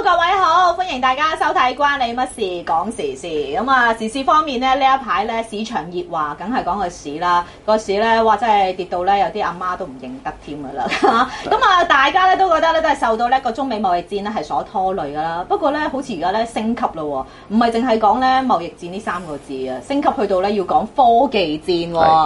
各位好，歡迎大家收睇關你乜事講時事。咁啊，時事方面咧，呢一排咧市場熱話，梗係講個市啦。個市咧，哇，真係跌到咧，有啲阿媽都唔認得添㗎啦。咁啊，大家咧都覺得咧都係受到呢個中美貿易戰咧係所拖累㗎啦。不過咧，好似而家咧升級咯喎，唔係淨係講咧貿易戰呢三個字啊，升級去到咧要講科技戰喎。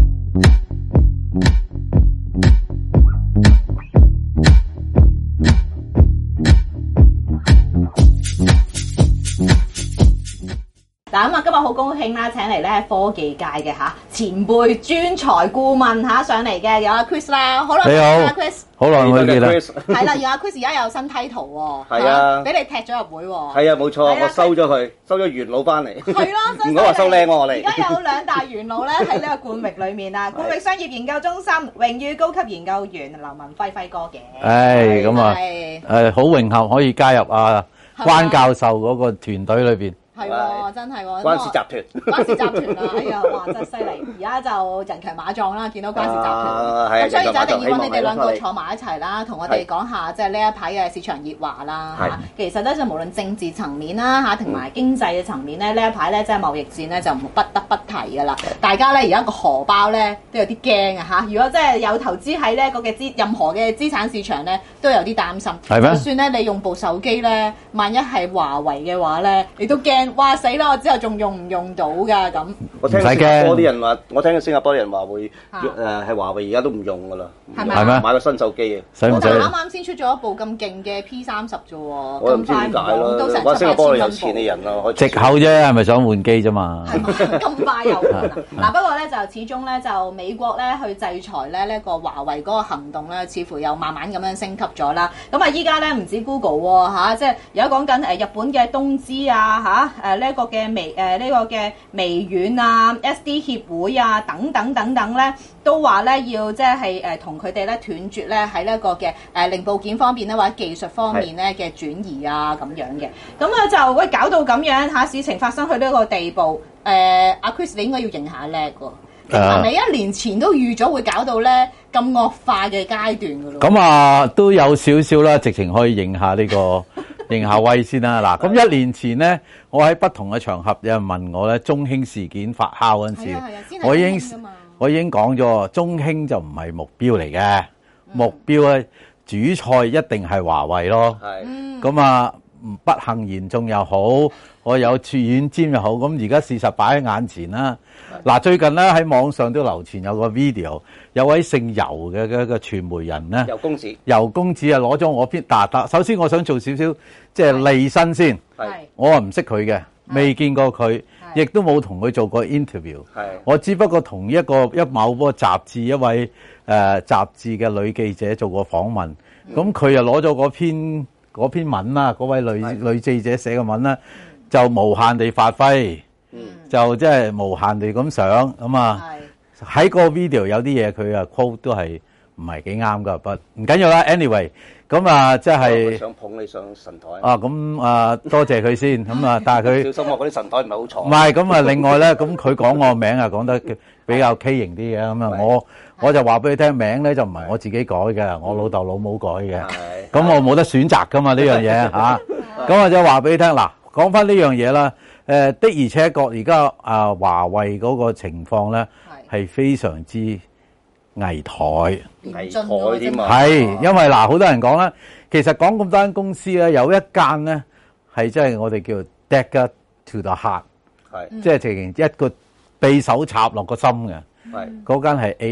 嗱咁啊，今日好高興啦！請嚟咧科技界嘅前輩專才顧問上嚟嘅，有阿 Chris 啦，好耐冇見啦 Chris， 好耐冇見啦。 係啦，有阿 Chris 而家有新 title 喎， 係啊， 俾你踢咗入會喎。 係啊，冇錯，我收咗佢，收咗元老翻嚟。 係咯， 唔好話收靚喎，我哋。 而家有兩大元老咧喺呢個冠域裏面啊，冠域商業研究中心榮譽高級研究員劉文輝輝哥嘅。 咁啊，好榮幸可以加入關教授嗰個團隊裏邊。 係喎，真係喎， 關氏集團， 關氏集團啊！哎呀，哇，真係犀利！而家就人強馬壯啦，見到關氏集團，咁所以就一定要揾你哋兩個坐埋一齊啦，同我哋講下即係呢一排嘅市場熱話啦嚇。其實咧就無論政治層面啦嚇，同埋經濟嘅層面咧，呢一排咧即係貿易戰咧就不得不提㗎啦。大家咧而家個荷包咧都有啲驚啊嚇！如果即係有投資喺呢個嘅任何嘅資產市場咧，都有啲擔心。 係咩？ 就算咧你用部手機咧，萬一係華為嘅話咧，你都驚。哇死啦！我之後仲用唔用到㗎咁？ 我聽新加坡啲人話，新加坡啲人話會係華為而家都唔用㗎啦， 係咪？ 買個新手機啊！ 使唔使？ 啱啱先出咗一部咁勁嘅 P30啫喎， 我唔知點解咯。 都成話新加坡有錢嘅人咯， 藉口啫，係咪想換機啫嘛？ 係嘛？咁快又換啊！嗱，不過咧就始終咧就美國咧去制裁咧呢個華為嗰個行動咧，似乎又慢慢咁樣升級咗啦。咁啊，依家咧唔止 Google 喎即係而家講緊日本嘅東芝啊呢一個嘅微軟啊 SD 協會啊等等咧，都話咧要即係同佢哋咧斷絕咧喺呢一個嘅零部件方面咧或者技術方面咧嘅轉移啊咁樣嘅。咁啊就搞到咁樣事情發生去呢個地步，阿 Chris 你應該要認下叻喎。係咪一年前都預咗會搞到咧咁惡化嘅階段㗎咯？ 咁啊都有少少啦，直情可以認下呢個認下威先啦。嗱，咁一年前咧，我喺不同嘅場合有人問我咧，中興事件發酵嗰陣時，我已經講咗，中興就唔係目標嚟嘅，目標咧主菜一定係華為咯。咁啊不幸言中又好，我有處遠瞻又好，咁而家事實擺喺眼前啦。嗱，最近咧喺網上都流傳有個 video， 有位姓游嘅個傳媒人咧，游公子啊攞咗我篇首先我想做少少即係利申先，我係唔識佢嘅，未見過佢，亦都冇同佢做過 interview，我只不過同某個雜誌一位雜誌嘅女記者做過訪問，咁佢又攞咗嗰篇文啦，嗰位女記者寫嘅文啦，就無限地發揮，就即係無限地咁想咁啊！喺個 video 有啲嘢佢啊 quote 都係唔係幾啱噶，唔緊要啦。anyway， 咁啊即係想捧你上神台咁多謝佢先咁啊，但係佢小心嗰啲神台唔係好坐。 唔係咁啊，另外咧，咁佢講我名啊講得比較畸形啲嘅，咁啊我就話俾你聽，名咧就唔係我自己改嘅，我老豆老母改嘅，咁我冇得選擇噶嘛呢樣嘢嚇。咁我就話俾你聽，嗱，講翻呢樣嘢啦。的而且確而家華為嗰個情況咧係非常之危殆添啊！係因為嗱，好多人講啦，其實講咁多間公司咧，有一間咧係即係我哋叫 dagger to the heart， 即係直情一個匕首插落個心嘅。嗰間係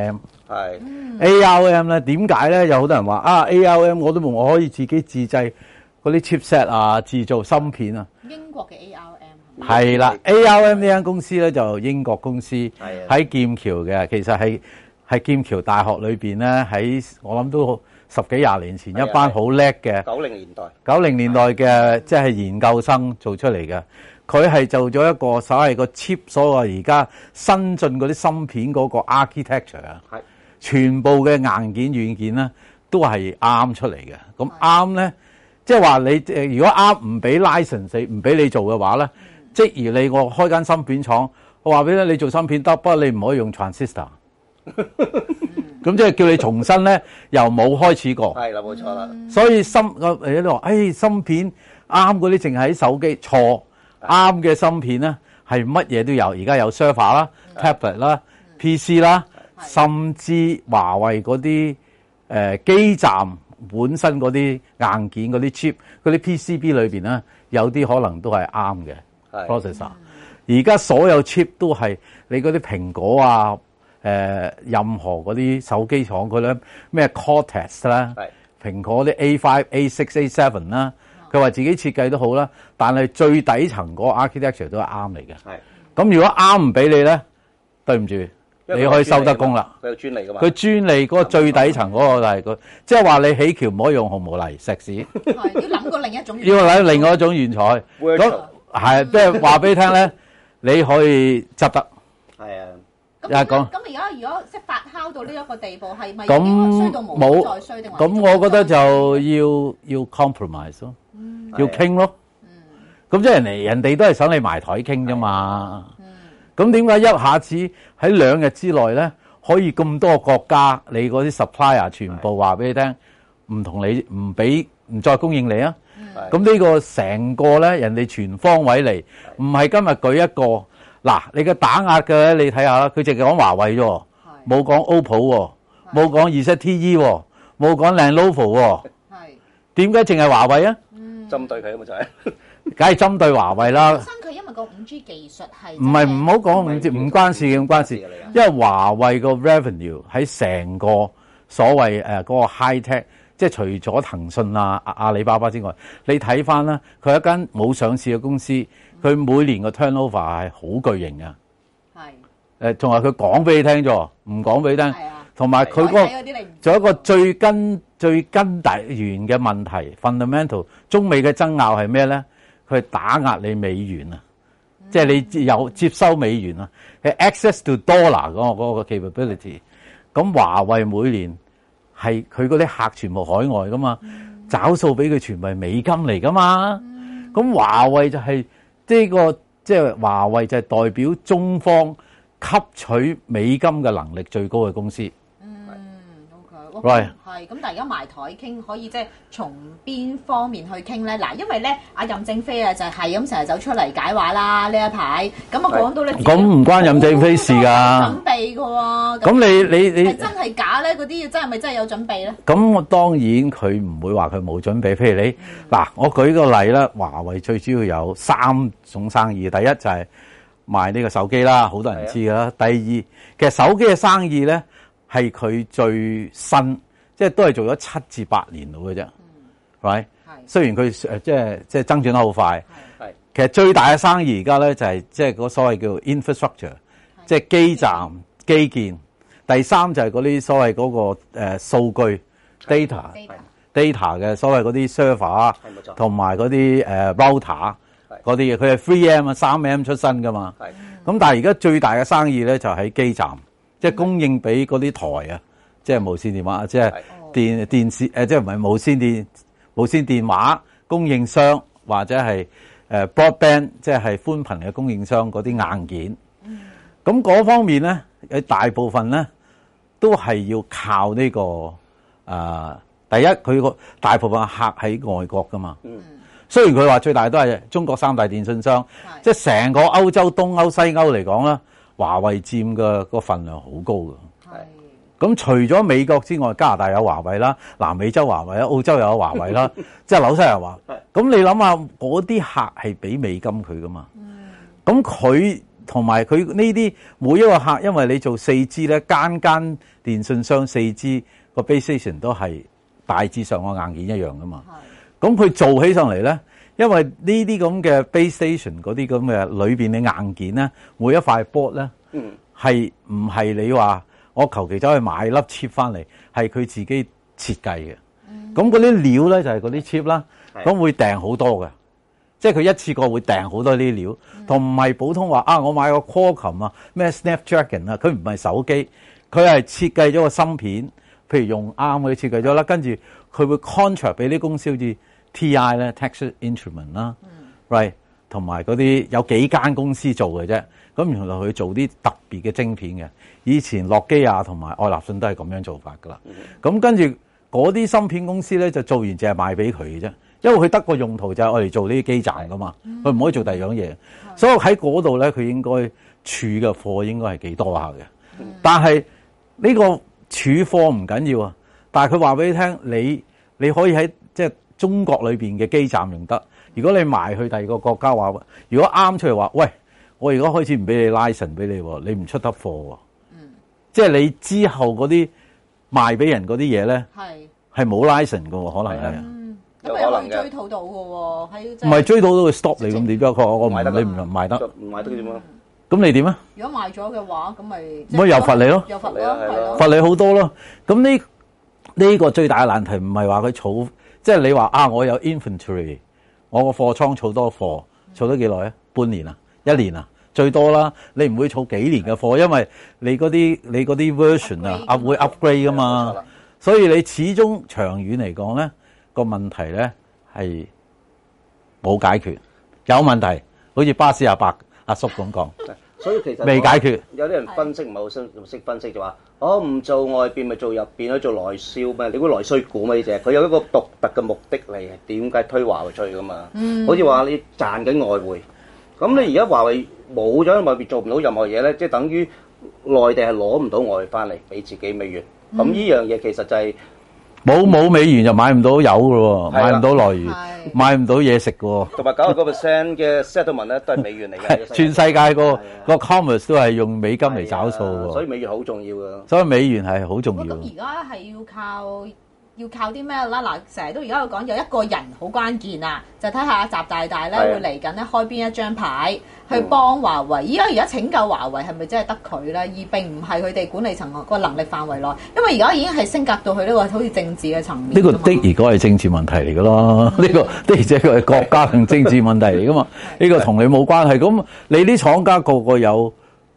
ARM。ARM 咧點解咧？有好多人話ARM 我可以自己自製嗰啲 chipset 啊，製造芯片啊。 英國嘅 ARM 係啦，ARM 呢間公司咧就英國公司喺劍橋嘅，其實係劍橋大學裏邊咧，喺我諗都10幾20年前一班好叻嘅90年代嘅即係研究生做出嚟嘅。佢係做咗一個所謂個 chip， 所謂而家新進嗰啲芯片嗰個 architecture 啊，全部嘅硬件軟件咧都係ARM出嚟嘅。咁ARM咧，即係話你如果ARM唔俾 license 唔俾你做嘅話咧，即如我開間芯片廠，我話俾你做芯片得，不過你唔可以用 transistor。 咁即係叫你重新咧由冇開始過。 係啦，冇錯啦。 所以你話芯片啱嗰啲淨係喺手機，錯，啱嘅芯片咧係乜嘢都有。而家有 server 啦、tablet 啦、PC 啦，甚至華為嗰啲基站本身嗰啲硬件嗰啲 chip 嗰啲 PCB 裏邊咧，有啲可能都係啱嘅 processor。而家所有 chip 都係你嗰啲蘋果啊，任何嗰啲手機廠佢咧咩 Cortex 啦，蘋果啲 A5、A6、A7 啦，佢話自己設計都好啦，但係最底層嗰個 architecture 都係啱嚟嘅。咁如果啱唔俾你咧，對唔住，你可以收得工啦。 佢有專利㗎嘛？ 佢專利嗰個最底層嗰個就係佢，即係話你起橋唔可以用紅毛泥石屎， 要諗過另一種， 要諗另外一種原材。咁係即係話俾你聽咧，你可以執得。係啊。 咁而家如果即係發酵到呢一個地步，係咪已經衰到冇再衰定？ 咁我覺得就要 compromise 咯，要傾咯。咁即係人哋都係想你埋台傾啫嘛。咁點解一下子喺2日之內咧，可以咁多國家你嗰啲 supplier 全部話俾你聽，唔同你唔再供應你啊？咁呢個成個咧，人哋全方位嚟，唔係今日舉一個。嗱，你嘅打壓嘅你睇下啦，佢淨係講華為啫，冇講 OPPO， 冇講ZTE， 冇講 Lenovo， 點解淨係華為啊？ 針對佢啊嘛就係， 梗係針對華為啦。 本身佢因為個5G 技術係唔好講5G，唔關事嘅，唔關事。因為華為個 revenue 喺成個所謂嗰個 high tech，即係除咗騰訊啊、阿里巴巴之外，你睇翻啦，佢係一間冇上市嘅公司。佢每年個 turnover 係好巨型嘅，係仲係佢講俾你聽咗，唔講俾你聽。同埋佢嗰個仲有一個最根源嘅問題 fundamental， 中美嘅爭拗係咩咧？佢係打壓你美元啊，即係你有接收美元啊，係 access to dollar 嗰個 capability。咁華為每年係佢嗰啲客全部海外噶嘛，找數俾佢全部係美金嚟噶嘛。咁華為就係。呢個即係華為就係代表中方吸取美金嘅能力最高嘅公司。 OK，係咁，但係而家埋台傾可以即係從邊方面去傾咧？嗱，因為咧阿任正非啊就係咁成日走出嚟解話啦呢一排，咁啊講到咧， 咁唔關任正非事㗎。 準備㗎喎。咁你係真係假咧？嗰啲真係咪真係有準備咧？ 咁我當然佢唔會話佢冇準備。譬如你嗱，我舉個例啦，華為最主要有3種生意，第一就係賣呢個手機啦，好多人知㗎啦。第二，其實手機嘅生意咧。係佢最新，即係都係做咗7至8年到嘅啫，right？雖然佢即係增長得好快，其實最大嘅生意而家咧就係即係嗰所謂叫 infrastructure， 即係基站基建。第三就係嗰啲所謂嗰個數據 data 嘅所謂嗰啲 server 同埋嗰啲router 嗰啲嘢，佢係 3M 啊3M 出身噶嘛。咁但係而家最大嘅生意咧就喺基站。即係供應俾嗰啲台啊，即係無線電話，即係電視即係唔係無線電話供應商或者係broadband， 即係寬頻嘅供應商嗰啲硬件。咁嗰方面咧，大部分咧都係要靠呢個第一佢個大部分客喺外國噶嘛。雖然佢話最大都係中國3大電信商，即係成個歐洲東歐西歐嚟講啦。華為佔嘅個份量好高㗎，咁除咗美國之外，加拿大有華為啦，南美洲華為啦，澳洲又有華為啦，即係紐西蘭華。咁你諗下，嗰啲客係俾美金佢㗎嘛？咁佢同埋佢呢啲每一個客，因為你做4G咧，間電信商4G個 base station 都係大致上個硬件一樣㗎嘛。咁佢做起上嚟咧。因為呢啲咁嘅 base station 嗰啲咁嘅裏邊嘅硬件咧，每一塊 board 咧，係唔係你話我求其走去買粒 chip 翻嚟，係佢自己設計嘅。咁嗰啲料咧就係嗰啲 chip 啦，咁會訂好多嘅，即係佢一次過會訂好多啲料，同唔係普通話我買個 Qualcomm 啊，咩 Snapdragon 啊，佢唔係手機，佢係設計咗個芯片，譬如用ARM佢設計咗啦，跟住佢會 contract 俾啲公司好似。TI 咧 Texas Instrument 啦，right 同埋嗰啲有幾間公司做嘅啫。咁原來佢做啲特別嘅晶片嘅。以前諾基亞同埋愛立信都係咁樣做法噶啦。咁跟住嗰啲芯片公司咧就做完淨係賣俾佢嘅啫，因為佢得個用途就係我哋做呢啲基站噶嘛，佢唔可以做第二樣嘢。所以喺嗰度咧，佢應該儲嘅貨應該係幾多下嘅。但係呢個儲貨唔緊要啊，但係佢話俾你聽，你可以喺即係中國裏邊嘅基站用得。如果你賣去第二個國家話，如果啱出嚟話，喂，我而家開始唔俾你 license 俾你，你唔出得貨喎。即係你之後嗰啲賣俾人嗰啲嘢咧，係冇 license 嘅喎，可能係。 咁咪可以追討到嘅喎， 唔係追討到佢 stop 你咁點解？我唔你唔賣得， 唔賣得點啊？ 咁你點啊？ 如果賣咗嘅話，咁咪又罰你咯， 又罰咯，係咯， 罰你好多咯。咁呢個最大嘅難題唔係話佢儲，即係你話啊，我有 inventory， 我個貨倉儲多貨，儲咗幾耐啊？半年啊，1年啊？最多啦，你唔會儲幾年嘅貨，因為你嗰啲 version 啊會 upgrade 噶嘛，所以你始終長遠嚟講咧個問題咧係冇解決，有問題，好似巴士阿伯阿叔咁講， 所以其實未解決。 有啲人分析唔係好識分析就話，唔做外邊咪做入邊，做內銷咩？你估內需股咩？呢隻佢有一個獨特嘅目的嚟，點解推華為出去噶嘛？好似話你賺緊外匯。咁你而家華為冇咗外邊做唔到任何嘢咧，即係等於內地係攞唔到外匯翻嚟俾自己美元。咁呢樣嘢其實就係冇美元就買唔到油嘅喎，買唔到內元，買唔到嘢食嘅喎。 同埋99% 嘅 settlement 咧都係美元嚟嘅。 全世界個 commerce 都係用美金嚟找數喎。 所以美元好重要㗎。 所以美元係好重要。 咁而家係要靠啲咩啦？嗱，成日都而家有講有一個人好關鍵啊，就睇下習大大咧會嚟緊咧開邊一張牌去幫華為。而家拯救華為係咪真係得佢咧？而並唔係佢哋管理層個能力範圍內，因為而家已經係升格到去呢個好似政治嘅層面。呢個的而且確係政治問題嚟㗎咯，呢個的而且確係國家同政治問題嚟㗎嘛。呢個同你冇關係。咁你啲廠家個個有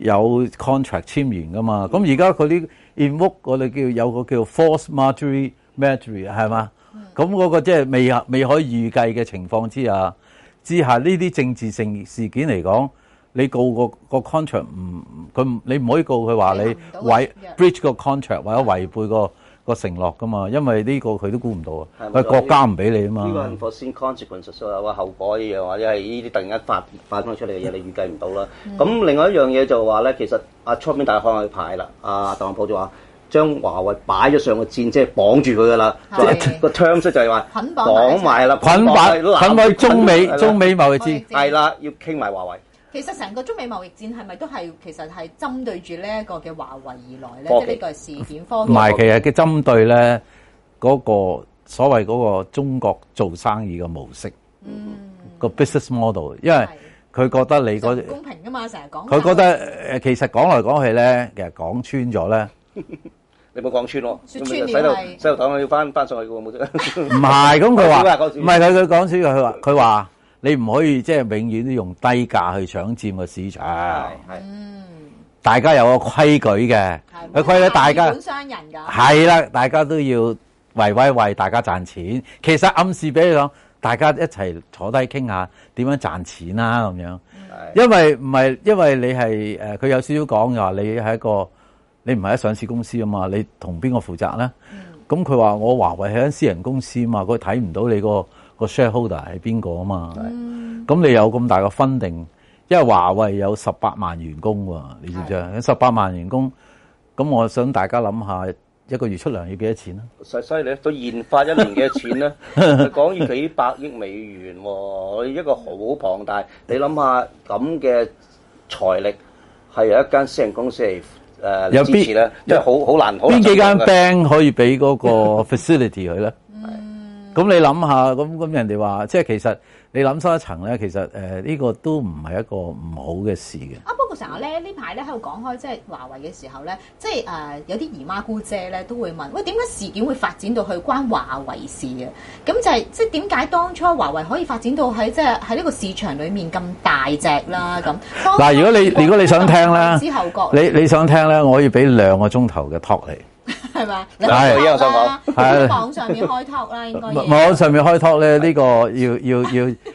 contract 簽完㗎嘛？咁而家佢啲 invoke 我哋有個叫 force majeure 係嘛？咁嗰個即係未可以預計嘅情況之下，呢啲政治性事件嚟講，你告個 contract 你唔可以告佢話你breach 個 contract 或者違背個承諾噶嘛？因為呢個佢都估唔到啊，佢國家唔俾你啊嘛。 呢個 unforeseen consequences 話後果一樣，或者係呢啲突然間發翻出嚟嘅嘢，你預計唔到啦。咁另外一樣嘢就話咧，其實出面大家開牌啦，特朗普就話，將華為擺咗上個箭，即係綁住佢噶啦。個 terms 就係話綁埋啦，捆綁中美貿易戰係啦，要傾埋華為。 其實成個中美貿易戰係咪都係其實係針對住呢一個嘅華為而來咧？即係呢個係事件科技。 唔係，其實嘅針對咧嗰個所謂嗰個中國做生意嘅模式，個 business model， 因為佢覺得你嗰公平噶嘛，成日講。 佢覺得其實講來講去咧，其實講穿咗咧。 你冇講穿喎， 洗頭糖要翻上去嘅喎，冇啫。 唔係，咁佢話唔係佢講穿咗，佢話你唔可以即係永遠都用低價去搶佔個市場。大家有個規矩嘅，佢規矩大家商人㗎。 係啦，大家都要為大家賺錢。其實暗示俾你講，大家一齊坐低傾下點樣賺錢啦咁樣。因為你係佢有少少講嘅話，你係一個。你唔係一上市公司啊嘛，你同邊個負責咧？咁佢話我華為係間私人公司啊嘛，佢睇唔到你個 shareholder 係邊個啊嘛。咁你有咁大個funding，因為華為有18萬員工喎，你知唔知啊？18萬員工，咁我想大家諗下，一個月出糧要幾多錢啊？ 犀利，到研發一年幾多錢咧？講要幾百億美元喎，一個好龐大。你諗下咁嘅財力係有一間私人公司嚟。有支持咧，因為好難。 邊幾間 bank 可以俾嗰個 facility 佢咧？咁你諗下，咁人哋話，即係其實你諗深一層咧，其實呢個都唔係一個唔好嘅事嘅。 不過成日咧呢排咧喺度講開，即係華為嘅時候咧，即係有啲姨媽姑姐咧都會問，喂，點解事件會發展到去關華為事嘅？咁就係即係點解當初華為可以發展到喺即係喺呢個市場裡面咁大隻啦？咁嗱， 如果你想聽咧， 之後覺你想聽咧，我可以俾2個鐘頭嘅 talk 你。 係嘛？ 係，我想講， 喺網上面開 talk 啦，應該。 網上面開 talk 咧，呢個要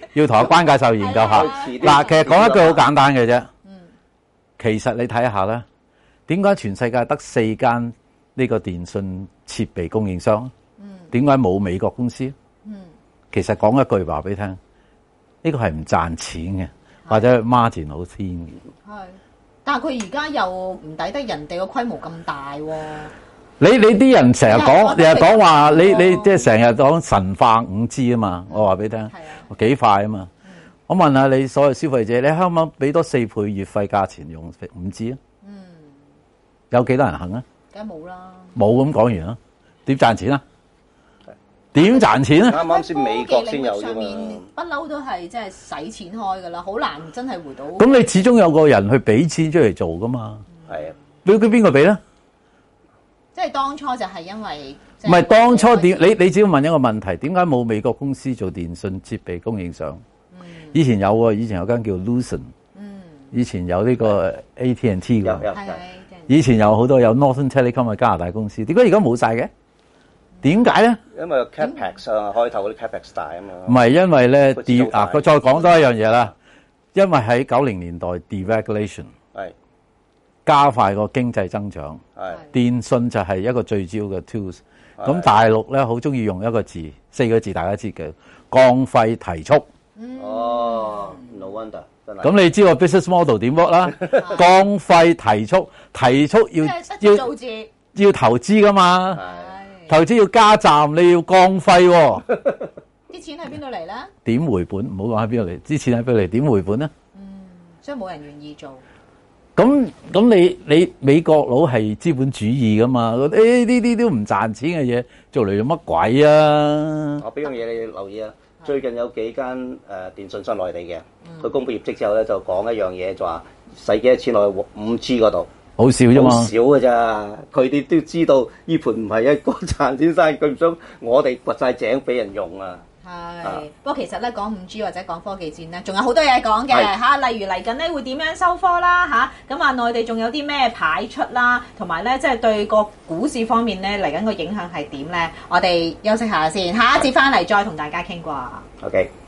要同阿關教授研究下。嗱，其實講一句好簡單嘅啫。其實你睇下啦，點解全世界得4間呢個電信設備供應商？點解冇美國公司？其實講一句話俾你聽，呢個係唔賺錢嘅，或者 margin 好偏嘅。 係，但係佢而家又唔抵得人哋個規模咁大喎。 你啲人成日講話，你即係成日講神化5G 啊嘛，我話俾你聽，幾快啊嘛。我問下你所有消費者，你香港俾多4倍月費價錢用5G 啊？有幾多人肯啊？ 梗係冇啦。 冇咁講完啦，點賺錢啊？點賺錢啊？ 啱啱先美國先有啫嘛。 不嬲都係即係使錢開㗎啦，好難真係回到。 咁你始終有個人去俾錢出嚟做㗎嘛？ 係啊。 俾邊個俾咧？ 即係當初就係因為唔係當初點？你只要問一個問題，點解冇美國公司做電信設備供應商？以前有喎，以前有間叫 Lucent，以前有呢個 AT&T 㗎，以前有好多有 Northern Telecom 嘅加拿大公司，點解而家冇晒嘅？點解咧？ 因為 capex 啊，開頭嗰啲 capex 大啊嘛。 唔係因為咧佢再講多一樣嘢啦，因為喺90年代 deregulation 係加快個經濟增長，係電信就係一個聚焦嘅 tools。咁大陸咧好中意用一個字，4個字大家知嘅，降費提速。 哦 ，no wonder。 咁你知個 business model 點 work 啦？降費提速，提速要投資噶嘛？投資要加站，你要降費喎。 啲錢喺邊度嚟咧？ 點回本？唔好講喺邊度嚟，啲錢喺邊度嚟？點回本咧？ 所以冇人願意做。 咁你美國佬係資本主義噶嘛？呢啲都唔賺錢嘅嘢，做嚟做乜鬼啊？ 我俾樣嘢你留意啊！最近有幾間電信商內地嘅，佢公布業績之後咧，就講一樣嘢，就話使幾多錢落去5G 嗰度，好少啫嘛，好少㗎咋。佢哋都知道呢盤唔係一個賺錢生意，佢唔想我哋掘晒井俾人用啊。 係，不過其實咧講 5G 或者講科技戰咧，仲有好多嘢講嘅嚇，例如嚟緊咧會點樣收科啦嚇，咁啊內地仲有啲咩牌出啦，同埋咧即係對個股市方面咧嚟緊個影響係點咧？我哋休息下先，下一節翻嚟再同大家傾過。 OK。